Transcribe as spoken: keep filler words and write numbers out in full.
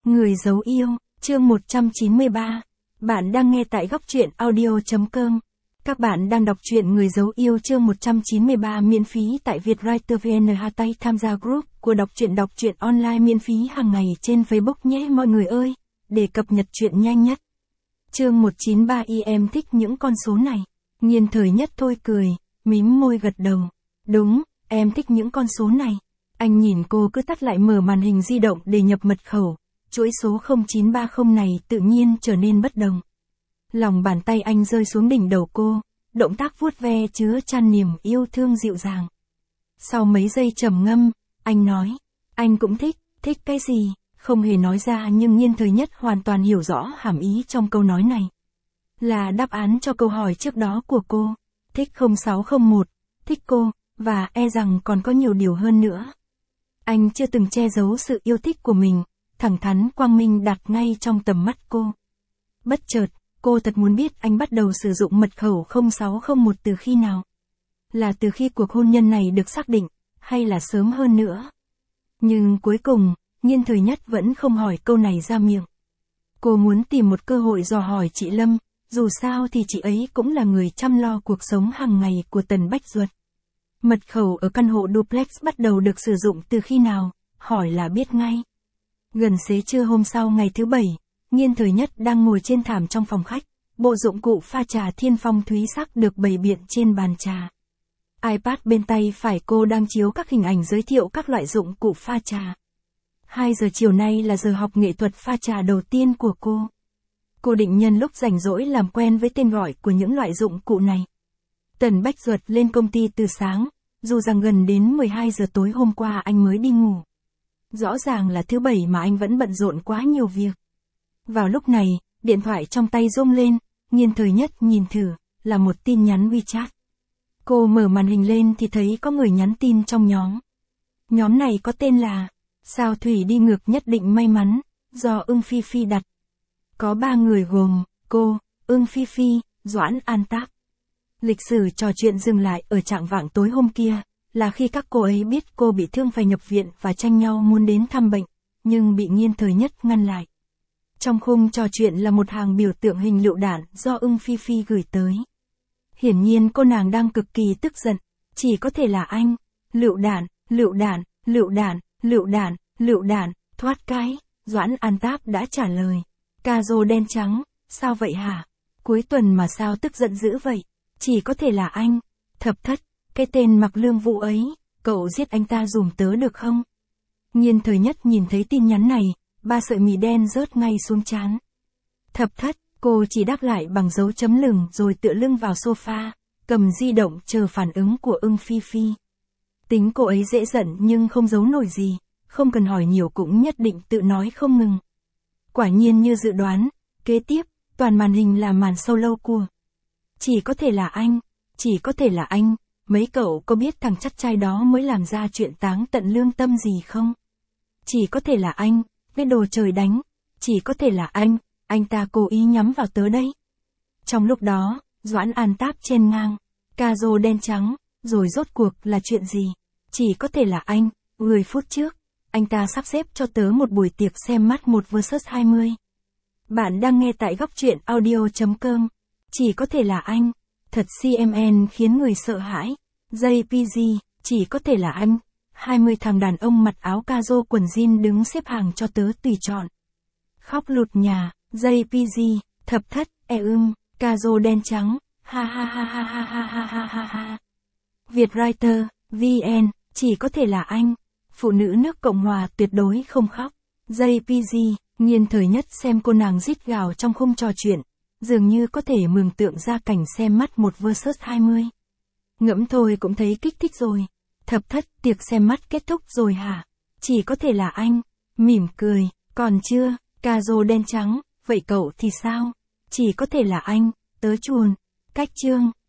Người giấu yêu, chương một trăm chín mươi ba. Bạn đang nghe tại góc truyện audio.com. Các bạn đang đọc truyện Người giấu yêu chương một trăm chín mươi ba miễn phí tại Vietwriter vê en. Hashtag tham gia group của đọc truyện đọc truyện online miễn phí hàng ngày trên Facebook nhé mọi người ơi, để cập nhật truyện nhanh nhất. Chương một trăm chín mươi ba y em thích những con số này. Nghiên Thời Nhất thôi cười, mím môi gật đầu. Đúng, em thích những con số này. Anh nhìn cô cứ tắt lại mở màn hình di động để nhập mật khẩu. Chuỗi số không chín ba không này tự nhiên trở nên bất đồng. Lòng bàn tay anh rơi xuống đỉnh đầu cô, động tác vuốt ve chứa chan niềm yêu thương dịu dàng. Sau mấy giây trầm ngâm, anh nói, anh cũng thích, thích cái gì, không hề nói ra nhưng Nghiên Thời Nhất hoàn toàn hiểu rõ hàm ý trong câu nói này. Là đáp án cho câu hỏi trước đó của cô, thích không sáu không một, thích cô, và e rằng còn có nhiều điều hơn nữa. Anh chưa từng che giấu sự yêu thích của mình. Thẳng thắn quang minh đặt ngay trong tầm mắt cô. Bất chợt, cô thật muốn biết anh bắt đầu sử dụng mật khẩu không sáu không một từ khi nào. Là từ khi cuộc hôn nhân này được xác định, hay là sớm hơn nữa. Nhưng cuối cùng, Nghiên Thời Nhất vẫn không hỏi câu này ra miệng. Cô muốn tìm một cơ hội dò hỏi chị Lâm, dù sao thì chị ấy cũng là người chăm lo cuộc sống hàng ngày của Tần Bách Duật. Mật khẩu ở căn hộ duplex bắt đầu được sử dụng từ khi nào, hỏi là biết ngay. Gần xế trưa hôm sau ngày thứ bảy, Nghiên Thời Nhất đang ngồi trên thảm trong phòng khách, bộ dụng cụ pha trà thiên phong thúy sắc được bày biện trên bàn trà. iPad bên tay phải cô đang chiếu các hình ảnh giới thiệu các loại dụng cụ pha trà. hai giờ chiều nay là giờ học nghệ thuật pha trà đầu tiên của cô. Cô định nhân lúc rảnh rỗi làm quen với tên gọi của những loại dụng cụ này. Tần Bách Duật lên công ty từ sáng, dù rằng gần đến mười hai giờ tối hôm qua anh mới đi ngủ. Rõ ràng là thứ bảy mà anh vẫn bận rộn quá nhiều việc. Vào lúc này, điện thoại trong tay rung lên, Nghiên Thời Nhất nhìn thử, là một tin nhắn WeChat. Cô mở màn hình lên thì thấy có người nhắn tin trong nhóm. Nhóm này có tên là, sao Thủy đi ngược nhất định may mắn, do Ưng Phi Phi đặt. Có ba người gồm, cô, Ưng Phi Phi, Doãn An Tác. Lịch sử trò chuyện dừng lại ở trạng vạng tối hôm kia. Là khi các cô ấy biết cô bị thương phải nhập viện và tranh nhau muốn đến thăm bệnh, nhưng bị Nghiên Thời Nhất ngăn lại. Trong khung trò chuyện là một hàng biểu tượng hình lựu đạn do Ưng Phi Phi gửi tới. Hiển nhiên cô nàng đang cực kỳ tức giận, chỉ có thể là anh, lựu đạn, lựu đạn, lựu đạn, lựu đạn, lựu đạn, thoát cái, Doãn An Táp đã trả lời. Cà rô đen trắng, sao vậy hả? Cuối tuần mà sao tức giận dữ vậy? Chỉ có thể là anh, Thập Thất. Cái tên Mặc Lương Vũ ấy, cậu giết anh ta dùm tớ được không? Nghiên Thời Nhất nhìn thấy tin nhắn này, ba sợi mì đen rớt ngay xuống trán. Thập Thất, cô chỉ đáp lại bằng dấu chấm lửng rồi tựa lưng vào sofa, cầm di động chờ phản ứng của Ưng Phi Phi. Tính cô ấy dễ giận nhưng không giấu nổi gì, không cần hỏi nhiều cũng nhất định tự nói không ngừng. Quả nhiên như dự đoán, kế tiếp, toàn màn hình là màn solo của. Chỉ có thể là anh, chỉ có thể là anh. Mấy cậu có biết thằng chắc trai đó mới làm ra chuyện táng tận lương tâm gì không? Chỉ có thể là anh, cái đồ trời đánh. Chỉ có thể là anh, anh ta cố ý nhắm vào tớ đấy. Trong lúc đó, Doãn An Táp chen ngang, cà rô đen trắng, rồi rốt cuộc là chuyện gì? Chỉ có thể là anh, mười phút trước, anh ta sắp xếp cho tớ một buổi tiệc xem mắt một versus hai mươi. Bạn đang nghe tại góc truyện audio.com. Chỉ có thể là anh. Thật xê em en khiến người sợ hãi. jê pê giê, chỉ có thể là anh. hai mươi thằng đàn ông mặc áo caro quần jean đứng xếp hàng cho tớ tùy chọn. Khóc lụt nhà, jê pê giê, Thập Thất, e ưm, caro đen trắng, ha ha ha ha ha ha ha ha ha ha. Vietwriter, vê en, chỉ có thể là anh. Phụ nữ nước Cộng Hòa tuyệt đối không khóc. jê pê giê, Nghiên Thời Nhất xem cô nàng rít gào trong khung trò chuyện. Dường như có thể mường tượng ra cảnh xem mắt một versus hai mươi. Ngẫm thôi cũng thấy kích thích rồi. Thập Thất, tiệc xem mắt kết thúc rồi hả? Chỉ có thể là anh. Mỉm cười, còn chưa, cà rô đen trắng, vậy cậu thì sao? Chỉ có thể là anh, tớ chuồn. Cách chương.